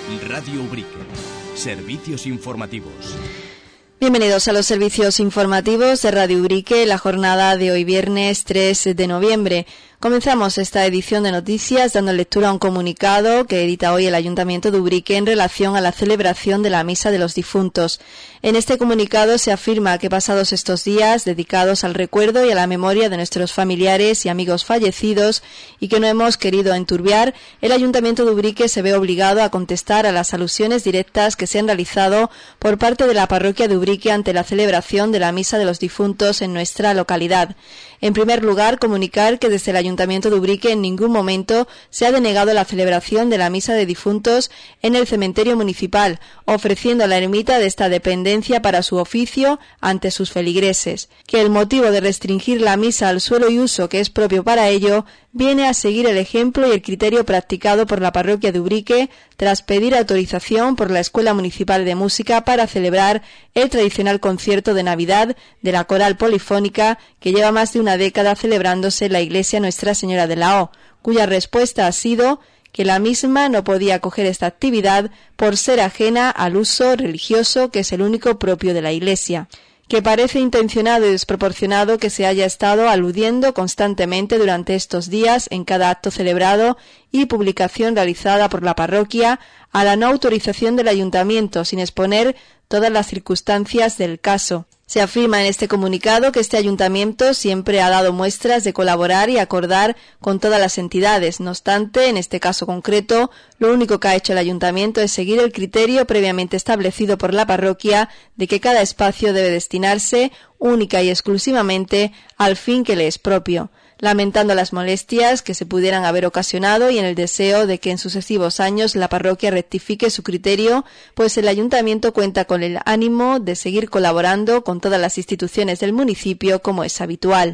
Radio Ubrique. Servicios informativos. Bienvenidos a los servicios informativos de Radio Ubrique, la jornada de hoy viernes 3 de noviembre. Comenzamos esta edición de noticias dando lectura a un comunicado que edita hoy el Ayuntamiento de Ubrique en relación a la celebración de la Misa de los Difuntos. En este comunicado se afirma que pasados estos días dedicados al recuerdo y a la memoria de nuestros familiares y amigos fallecidos y que no hemos querido enturbiar, el Ayuntamiento de Ubrique se ve obligado a contestar a las alusiones directas que se han realizado por parte de la parroquia de Ubrique ante la celebración de la Misa de los Difuntos en nuestra localidad. En primer lugar, comunicar que desde el Ayuntamiento de Ubrique en ningún momento se ha denegado la celebración de la Misa de Difuntos en el cementerio municipal, ofreciendo la ermita de esta dependencia para su oficio ante sus feligreses. Que el motivo de restringir la misa al suelo y uso que es propio para ello viene a seguir el ejemplo y el criterio practicado por la parroquia de Ubrique tras pedir autorización por la Escuela Municipal de Música para celebrar el tradicional concierto de Navidad de la Coral Polifónica que lleva más de una década celebrándose en la iglesia Nuestra Señora de la O, cuya respuesta ha sido que la misma no podía acoger esta actividad por ser ajena al uso religioso que es el único propio de la iglesia. Que parece intencionado y desproporcionado que se haya estado aludiendo constantemente durante estos días en cada acto celebrado y publicación realizada por la parroquia a la no autorización del ayuntamiento sin exponer todas las circunstancias del caso. Se afirma en este comunicado que este ayuntamiento siempre ha dado muestras de colaborar y acordar con todas las entidades. No obstante, en este caso concreto, lo único que ha hecho el ayuntamiento es seguir el criterio previamente establecido por la parroquia de que cada espacio debe destinarse única y exclusivamente al fin que le es propio. Lamentando las molestias que se pudieran haber ocasionado y en el deseo de que en sucesivos años la parroquia rectifique su criterio, pues el ayuntamiento cuenta con el ánimo de seguir colaborando con todas las instituciones del municipio como es habitual.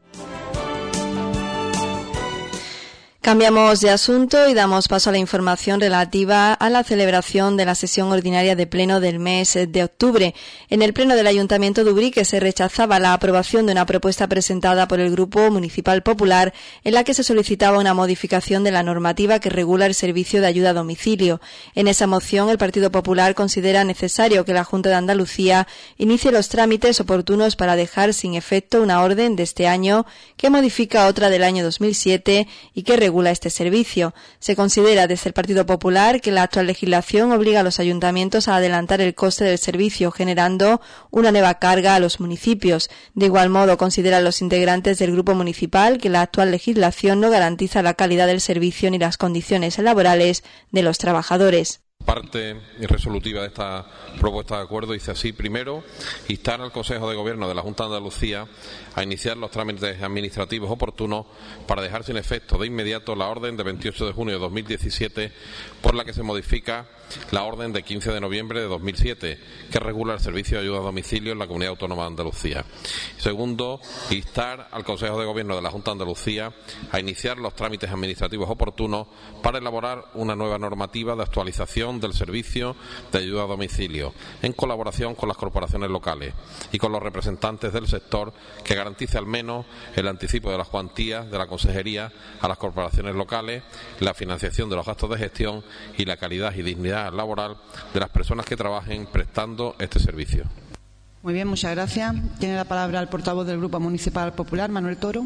Cambiamos de asunto y damos paso a la información relativa a la celebración de la sesión ordinaria de pleno del mes de octubre. En el pleno del Ayuntamiento de Ubrique se rechazaba la aprobación de una propuesta presentada por el Grupo Municipal Popular en la que se solicitaba una modificación de la normativa que regula el servicio de ayuda a domicilio. En esa moción, el Partido Popular considera necesario que la Junta de Andalucía inicie los trámites oportunos para dejar sin efecto una orden de este año que modifica otra del año 2007 y que regula este servicio. Se considera desde el Partido Popular que la actual legislación obliga a los ayuntamientos a adelantar el coste del servicio, generando una nueva carga a los municipios. De igual modo, consideran los integrantes del Grupo Municipal que la actual legislación no garantiza la calidad del servicio ni las condiciones laborales de los trabajadores. Parte resolutiva de esta propuesta de acuerdo dice así: primero, instar al Consejo de Gobierno de la Junta de Andalucía a iniciar los trámites administrativos oportunos para dejar sin efecto de inmediato la orden de 28 de junio de 2017 por la que se modifica la orden de 15 de noviembre de 2007 que regula el servicio de ayuda a domicilio en la Comunidad Autónoma de Andalucía. Segundo, instar al Consejo de Gobierno de la Junta de Andalucía a iniciar los trámites administrativos oportunos para elaborar una nueva normativa de actualización del servicio de ayuda a domicilio en colaboración con las corporaciones locales y con los representantes del sector que garantice al menos el anticipo de las cuantías de la consejería a las corporaciones locales, la financiación de los gastos de gestión y la calidad y dignidad laboral de las personas que trabajen prestando este servicio. Muy bien, muchas gracias. Tiene la palabra el portavoz del Grupo Municipal Popular, Manuel Toro.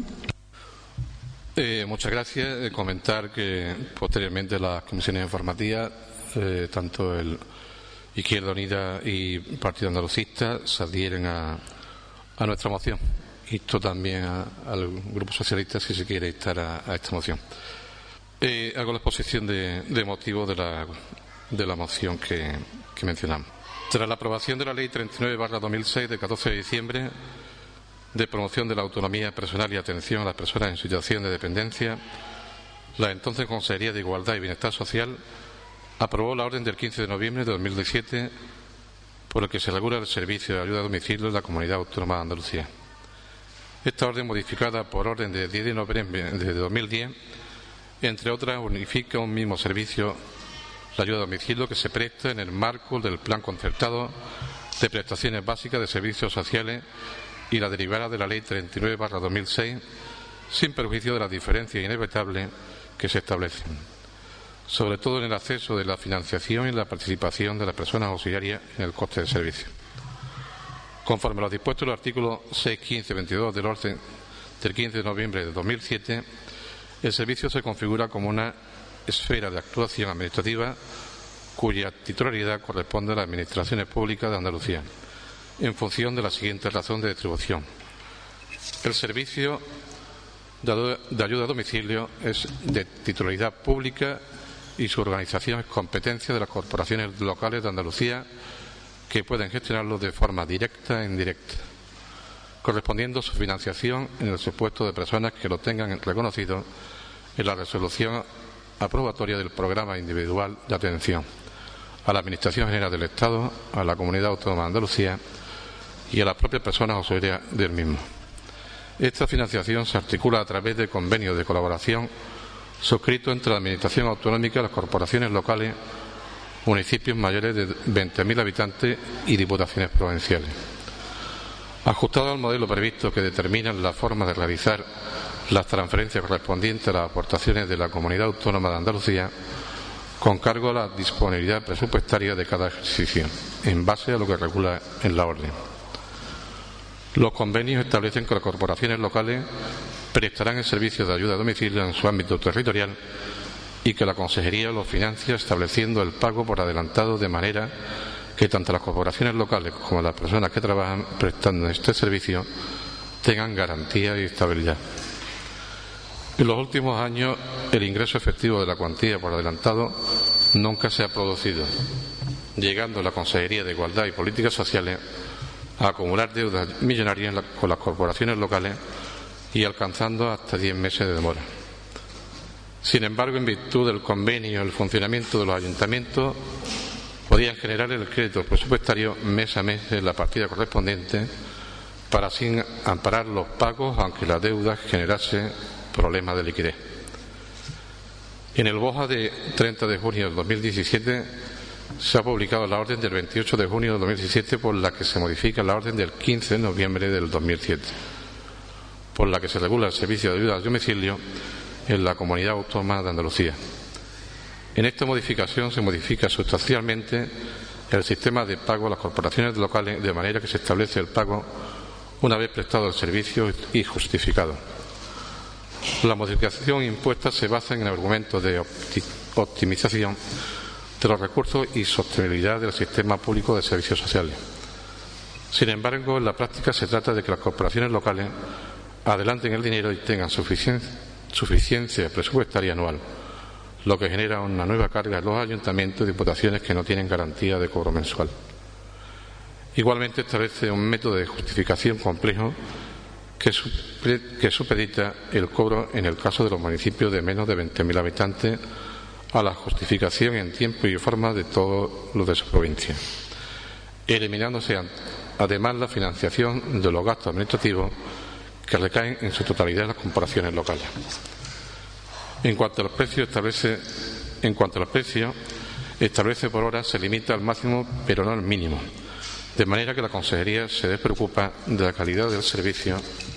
Muchas gracias. Comentar que posteriormente las comisiones informativas, tanto el Izquierda Unida y Partido Andalucista, se adhieren a nuestra moción. Insto también al Grupo Socialista si se quiere instar a esta moción. Hago la exposición de motivos de la moción que mencionamos. Tras la aprobación de la Ley 39/2006 de 14 de diciembre de promoción de la autonomía personal y atención a las personas en situación de dependencia, la entonces Consejería de Igualdad y Bienestar Social aprobó la orden del 15 de noviembre de 2017 por la que se regula el servicio de ayuda a domicilio en la Comunidad Autónoma de Andalucía. Esta orden, modificada por orden de 10 de noviembre de 2010, entre otras, unifica un mismo servicio, la ayuda a domicilio, que se presta en el marco del Plan Concertado de Prestaciones Básicas de Servicios Sociales y la derivada de la Ley 39/2006, sin perjuicio de las diferencias inevitables que se establecen. sobre todo en el acceso de la financiación y la participación de las personas auxiliares en el coste del servicio. Conforme a lo dispuesto en el artículo 6, 15, 22 del orden del 15 de noviembre de 2007, el servicio se configura como una esfera de actuación administrativa cuya titularidad corresponde a las administraciones públicas de Andalucía, en función de la siguiente razón de distribución. El servicio de ayuda a domicilio es de titularidad pública y su organización es competencia de las corporaciones locales de Andalucía, que pueden gestionarlo de forma directa e indirecta, correspondiendo su financiación en el supuesto de personas que lo tengan reconocido en la resolución aprobatoria del programa individual de atención a la Administración General del Estado, a la Comunidad Autónoma de Andalucía y a las propias personas auxiliares del mismo. Esta financiación se articula a través de convenios de colaboración suscritos entre la Administración Autonómica, las corporaciones locales, municipios mayores de 20.000 habitantes y diputaciones provinciales. Ajustado al modelo previsto que determina la forma de realizar las transferencias correspondientes a las aportaciones de la Comunidad Autónoma de Andalucía, con cargo a la disponibilidad presupuestaria de cada ejercicio, en base a lo que regula en la orden. Los convenios establecen que las corporaciones locales prestarán el servicio de ayuda a domicilio en su ámbito territorial y que la Consejería lo financia estableciendo el pago por adelantado, de manera que tanto las corporaciones locales como las personas que trabajan prestando este servicio tengan garantía y estabilidad. En los últimos años, el ingreso efectivo de la cuantía por adelantado nunca se ha producido, llegando la Consejería de Igualdad y Políticas Sociales a acumular deudas millonarias con las corporaciones locales y alcanzando hasta 10 meses de demora. Sin embargo, en virtud del convenio, el funcionamiento de los ayuntamientos podían generar el crédito presupuestario mes a mes en la partida correspondiente para así amparar los pagos, aunque la deuda generase problemas de liquidez. En el BOJA de 30 de junio del 2017 se ha publicado la orden del 28 de junio del 2017 por la que se modifica la orden del 15 de noviembre del 2007, por la que se regula el servicio de ayuda a domicilio en la Comunidad Autónoma de Andalucía. En esta modificación se modifica sustancialmente el sistema de pago a las corporaciones locales, de manera que se establece el pago una vez prestado el servicio y justificado. La modificación impuesta se basa en el argumento de optimización de los recursos y sostenibilidad del sistema público de servicios sociales. Sin embargo, en la práctica se trata de que las corporaciones locales adelanten el dinero y tengan suficiencia presupuestaria anual, lo que genera una nueva carga en los ayuntamientos y diputaciones que no tienen garantía de cobro mensual. Igualmente establece un método de justificación complejo que supedita el cobro en el caso de los municipios de menos de 20.000 habitantes a la justificación en tiempo y forma de todos los de su provincia, eliminándose además la financiación de los gastos administrativos que recaen en su totalidad en las corporaciones locales. En cuanto a los precios, establece por hora se limita al máximo pero no al mínimo, de manera que la Consejería se despreocupa de la calidad del servicio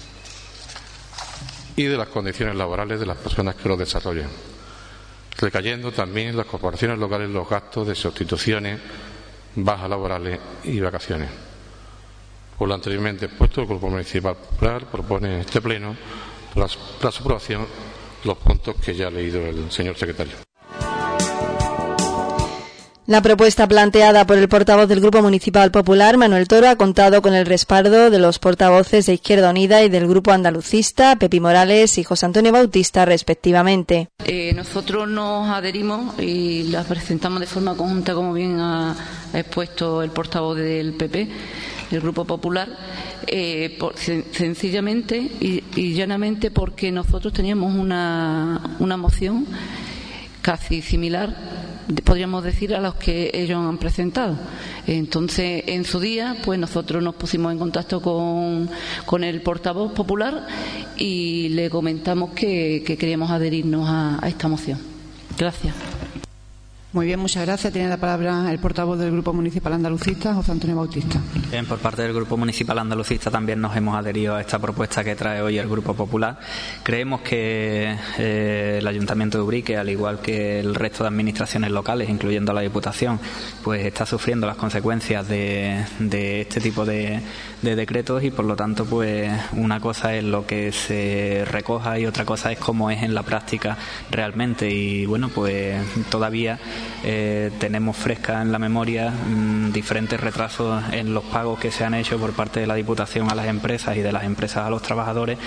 y de las condiciones laborales de las personas que lo desarrollan, recayendo también en las corporaciones locales los gastos de sustituciones, bajas laborales y vacaciones. Por lo anteriormente expuesto, el Grupo Municipal Popular propone en este Pleno para su aprobación los puntos que ya ha leído el señor secretario. La propuesta planteada por el portavoz del Grupo Municipal Popular, Manuel Toro, ha contado con el respaldo de los portavoces de Izquierda Unida y del Grupo Andalucista, Pepi Morales y José Antonio Bautista, respectivamente. Nosotros nos adherimos y la presentamos de forma conjunta, como bien ha expuesto el portavoz del PP, del Grupo Popular, sencillamente y llanamente porque nosotros teníamos una moción casi similar, podríamos decir, a los que ellos han presentado. Entonces, en su día, pues nosotros nos pusimos en contacto con el portavoz popular y le comentamos que queríamos adherirnos a esta moción. Gracias. Muy bien, muchas gracias. Tiene la palabra el portavoz del Grupo Municipal Andalucista, José Antonio Bautista. Bien, por parte del Grupo Municipal Andalucista también nos hemos adherido a esta propuesta que trae hoy el Grupo Popular. Creemos que el Ayuntamiento de Ubrique, al igual que el resto de administraciones locales, incluyendo la Diputación, pues está sufriendo las consecuencias de este tipo de decretos, y por lo tanto pues una cosa es lo que se recoja y otra cosa es cómo es en la práctica realmente. Y bueno, pues todavía tenemos fresca en la memoria diferentes retrasos en los pagos que se han hecho por parte de la Diputación a las empresas y de las empresas a los trabajadores.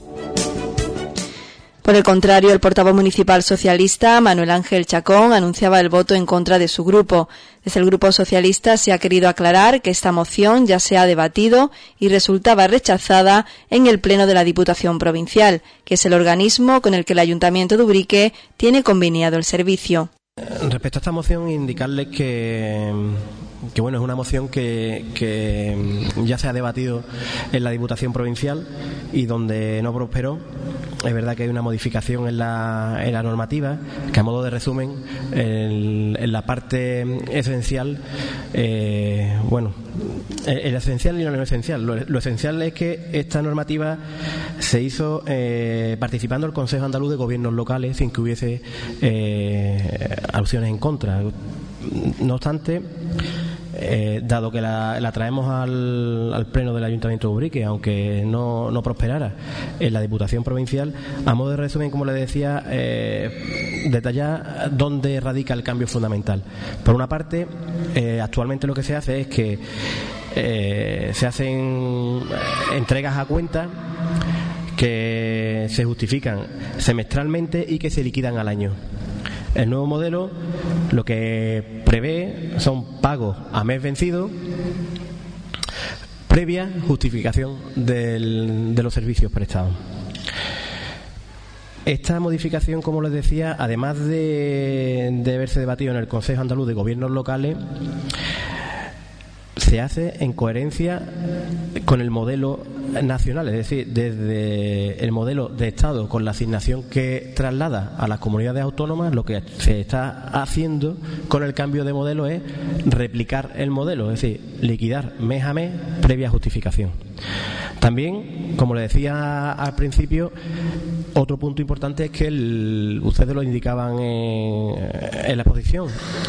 Por el contrario, el portavoz municipal socialista, Manuel Ángel Chacón, anunciaba el voto en contra de su grupo. Desde el Grupo Socialista se ha querido aclarar que esta moción ya se ha debatido y resultaba rechazada en el Pleno de la Diputación Provincial, que es el organismo con el que el Ayuntamiento de Ubrique tiene conveniado el servicio. Respecto a esta moción, indicarles que bueno, es una moción que ya se ha debatido en la Diputación Provincial y donde no prosperó. Es verdad que hay una modificación en la normativa, que a modo de resumen, en la parte esencial, el esencial y no lo esencial. Lo esencial es que esta normativa se hizo participando el Consejo Andaluz de Gobiernos Locales sin que hubiese alusiones en contra. No obstante, dado que la traemos al Pleno del Ayuntamiento de Ubrique, aunque no prosperara en la Diputación Provincial, a modo de resumen, como le decía, detallar dónde radica el cambio fundamental. Por una parte, actualmente lo que se hace es que se hacen entregas a cuenta que se justifican semestralmente y que se liquidan al año. El nuevo modelo lo que prevé son pagos a mes vencido previa justificación de los servicios prestados. Esta modificación, como les decía, además de haberse debatido en el Consejo Andaluz de Gobiernos Locales, se hace en coherencia con el modelo nacional, es decir, desde el modelo de Estado con la asignación que traslada a las comunidades autónomas. Lo que se está haciendo con el cambio de modelo es replicar el modelo, es decir, liquidar mes a mes previa justificación. También, como le decía al principio, otro punto importante es que ustedes lo indicaban en la exposición.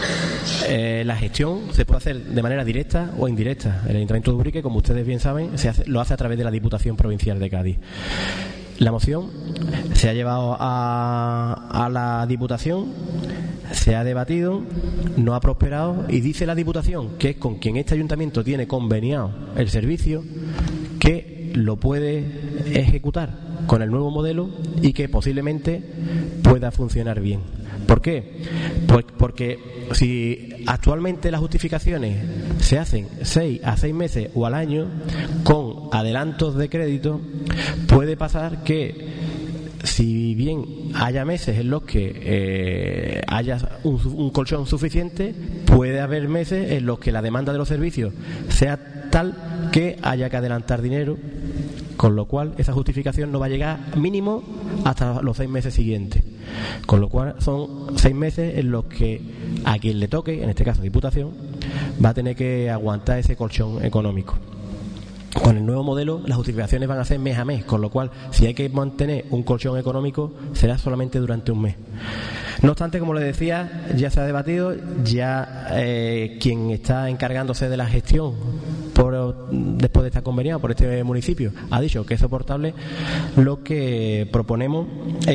La gestión se puede hacer de manera directa o indirecta. El Ayuntamiento de Ubrique, como ustedes bien saben, lo hace a través de la Diputación Provincial de Cádiz. La moción se ha llevado a la Diputación, se ha debatido, no ha prosperado, y dice la Diputación, que es con quien este Ayuntamiento tiene conveniado el servicio, que lo puede ejecutar con el nuevo modelo y que posiblemente pueda funcionar bien. ¿Por qué? Pues porque si actualmente las justificaciones se hacen 6 a 6 meses o al año con adelantos de crédito, puede pasar que, si bien haya meses en los que haya un colchón suficiente, puede haber meses en los que la demanda de los servicios sea tal que haya que adelantar dinero, con lo cual esa justificación no va a llegar mínimo hasta los 6 meses siguientes. Con lo cual son 6 meses en los que a quien le toque, en este caso Diputación, va a tener que aguantar ese colchón económico. Con el nuevo modelo las justificaciones van a ser mes a mes, con lo cual si hay que mantener un colchón económico será solamente durante un mes. No obstante, como le decía, ya se ha debatido, ya quien está encargándose de la gestión después de estar conveniado por este municipio ha dicho que es soportable. Lo que proponemos es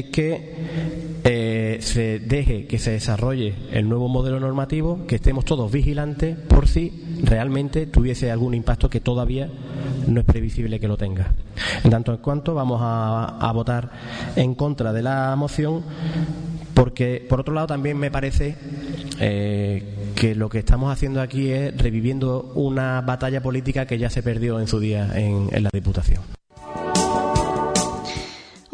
que se deje que se desarrolle el nuevo modelo normativo, que estemos todos vigilantes por si realmente tuviese algún impacto, que todavía no es previsible que lo tenga. En tanto en cuanto, vamos a votar en contra de la moción, porque por otro lado también me parece que lo que estamos haciendo aquí es reviviendo una batalla política que ya se perdió en su día en la Diputación.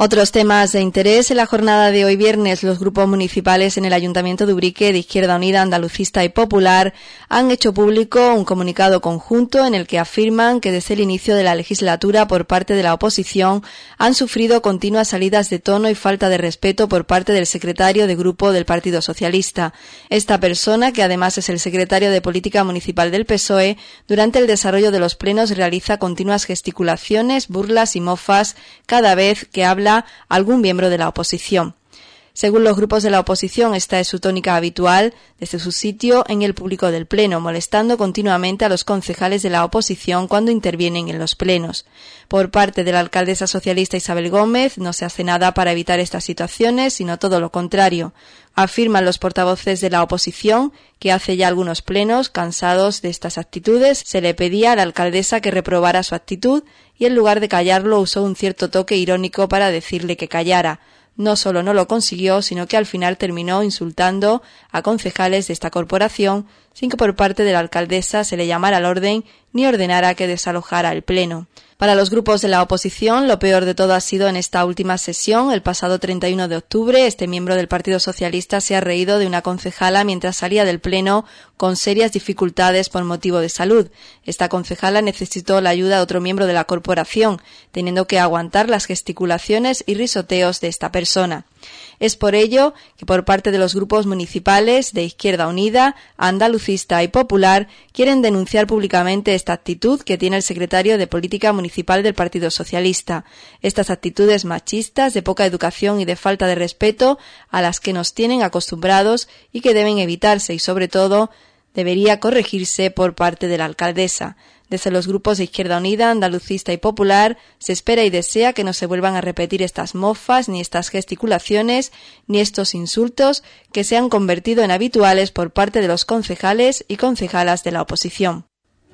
Otros temas de interés. En la jornada de hoy viernes, los grupos municipales en el Ayuntamiento de Ubrique de Izquierda Unida, Andalucista y Popular han hecho público un comunicado conjunto en el que afirman que desde el inicio de la legislatura por parte de la oposición han sufrido continuas salidas de tono y falta de respeto por parte del secretario de grupo del Partido Socialista. Esta persona, que además es el secretario de Política Municipal del PSOE, durante el desarrollo de los plenos realiza continuas gesticulaciones, burlas y mofas cada vez que habla algún miembro de la oposición. Según los grupos de la oposición, esta es su tónica habitual desde su sitio en el público del Pleno, molestando continuamente a los concejales de la oposición cuando intervienen en los plenos. Por parte de la alcaldesa socialista Isabel Gómez, no se hace nada para evitar estas situaciones, sino todo lo contrario. Afirman los portavoces de la oposición que hace ya algunos plenos, cansados de estas actitudes, se le pedía a la alcaldesa que reprobara su actitud y en lugar de callarlo usó un cierto toque irónico para decirle que callara. No solo no lo consiguió, sino que al final terminó insultando a concejales de esta corporación sin que por parte de la alcaldesa se le llamara al orden ni ordenara que desalojara el pleno. Para los grupos de la oposición, lo peor de todo ha sido en esta última sesión. El pasado 31 de octubre, este miembro del Partido Socialista se ha reído de una concejala mientras salía del pleno con serias dificultades por motivo de salud. Esta concejala necesitó la ayuda de otro miembro de la corporación, teniendo que aguantar las gesticulaciones y risoteos de esta persona. Es por ello que por parte de los grupos municipales de Izquierda Unida, Andalucista y Popular quieren denunciar públicamente esta actitud que tiene el secretario de Política Municipal del Partido Socialista. Estas actitudes machistas, de poca educación y de falta de respeto a las que nos tienen acostumbrados y que deben evitarse y, sobre todo, debería corregirse por parte de la alcaldesa. Desde los grupos de Izquierda Unida, Andalucista y Popular se espera y desea que no se vuelvan a repetir estas mofas, ni estas gesticulaciones, ni estos insultos que se han convertido en habituales por parte de los concejales y concejalas de la oposición.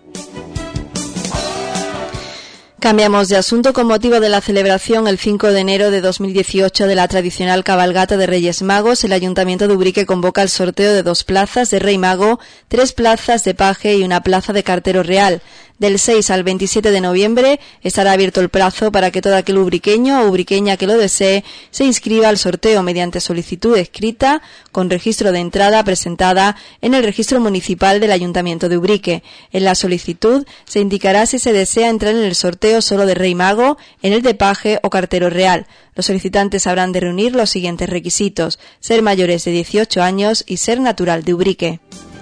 Cambiamos de asunto. Con motivo de la celebración el 5 de enero de 2018 de la tradicional cabalgata de Reyes Magos, el Ayuntamiento de Ubrique convoca el sorteo de 2 plazas de Rey Mago, 3 plazas de paje y 1 plaza de cartero real. Del 6 al 27 de noviembre estará abierto el plazo para que todo aquel ubriqueño o ubriqueña que lo desee se inscriba al sorteo mediante solicitud escrita con registro de entrada presentada en el registro municipal del Ayuntamiento de Ubrique. En la solicitud se indicará si se desea entrar en el sorteo solo de Rey Mago, en el de paje o cartero real. Los solicitantes habrán de reunir los siguientes requisitos: ser mayores de 18 años y ser natural de Ubrique.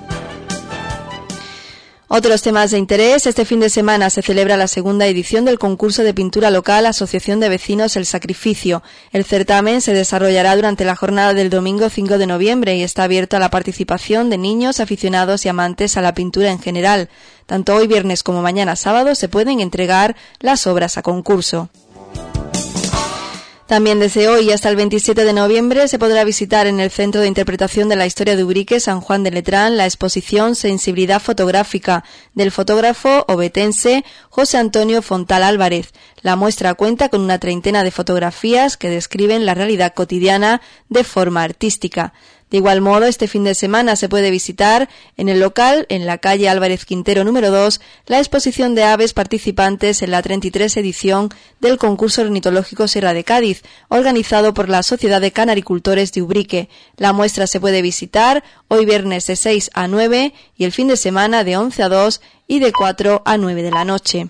Otros temas de interés. Este fin de semana se celebra la segunda edición del concurso de pintura local Asociación de Vecinos El Sacrificio. El certamen se desarrollará durante la jornada del domingo 5 de noviembre y está abierto a la participación de niños, aficionados y amantes a la pintura en general. Tanto hoy viernes como mañana sábado se pueden entregar las obras a concurso. También desde hoy hasta el 27 de noviembre se podrá visitar en el Centro de Interpretación de la Historia de Ubrique, San Juan de Letrán, la exposición Sensibilidad Fotográfica del fotógrafo obetense José Antonio Fontal Álvarez. La muestra cuenta con una treintena de fotografías que describen la realidad cotidiana de forma artística. De igual modo, este fin de semana se puede visitar en el local, en la calle Álvarez Quintero número 2, la exposición de aves participantes en la 33 edición del concurso ornitológico Sierra de Cádiz, organizado por la Sociedad de Canaricultores de Ubrique. La muestra se puede visitar hoy viernes de 6 a 9 y el fin de semana de 11 a 2 y de 4 a 9 de la noche.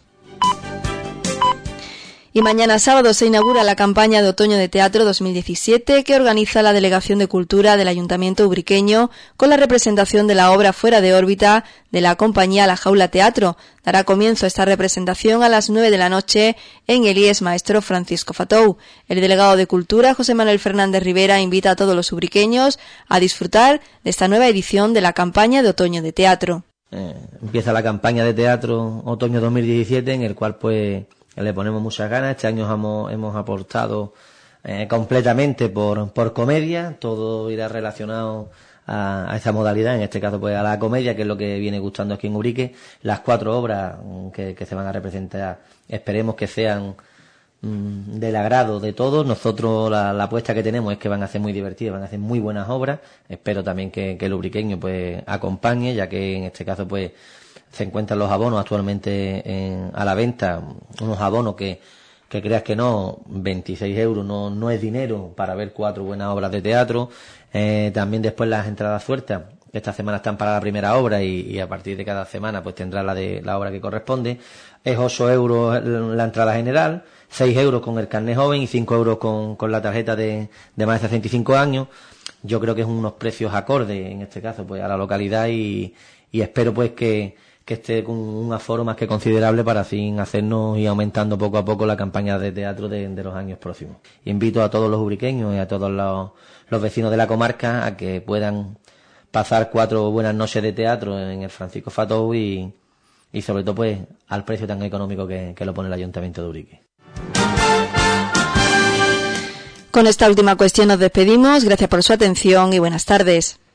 Y mañana sábado se inaugura la campaña de otoño de teatro 2017 que organiza la Delegación de Cultura del Ayuntamiento ubriqueño con la representación de la obra Fuera de órbita de la compañía La Jaula Teatro. Dará comienzo esta representación a las 9 de la noche en el IES Maestro Francisco Fatou. El delegado de Cultura, José Manuel Fernández Rivera, invita a todos los ubriqueños a disfrutar de esta nueva edición de la campaña de otoño de teatro. Empieza la campaña de teatro otoño 2017 en el cual le ponemos muchas ganas. Este año hemos aportado completamente por comedia. Todo irá relacionado a esta modalidad, en este caso a la comedia, que es lo que viene gustando aquí en Ubrique. Las 4 obras que se van a representar esperemos que sean del agrado de todos. Nosotros la apuesta que tenemos es que van a ser muy divertidas, van a ser muy buenas obras. Espero también que el ubriqueño acompañe, ya que en este caso se encuentran los abonos actualmente a la venta, unos abonos que que creas que no, 26 euros no es dinero para ver 4 buenas obras de teatro. También después las entradas sueltas, que esta semana están para la primera obra y a partir de cada semana pues tendrá la obra que corresponde. Es 8 euros la entrada general, 6 euros con el carnet joven y 5 euros con la tarjeta de más de 65 años. Yo creo que es unos precios acordes, en este caso, pues a la localidad y espero pues que esté con un aforo más que considerable para así hacernos y aumentando poco a poco la campaña de teatro de los años próximos. Invito a todos los ubriqueños y a todos los vecinos de la comarca a que puedan pasar 4 buenas noches de teatro en el Francisco Fatou y sobre todo pues al precio tan económico que lo pone el Ayuntamiento de Ubrique. Con esta última cuestión nos despedimos. Gracias por su atención y buenas tardes.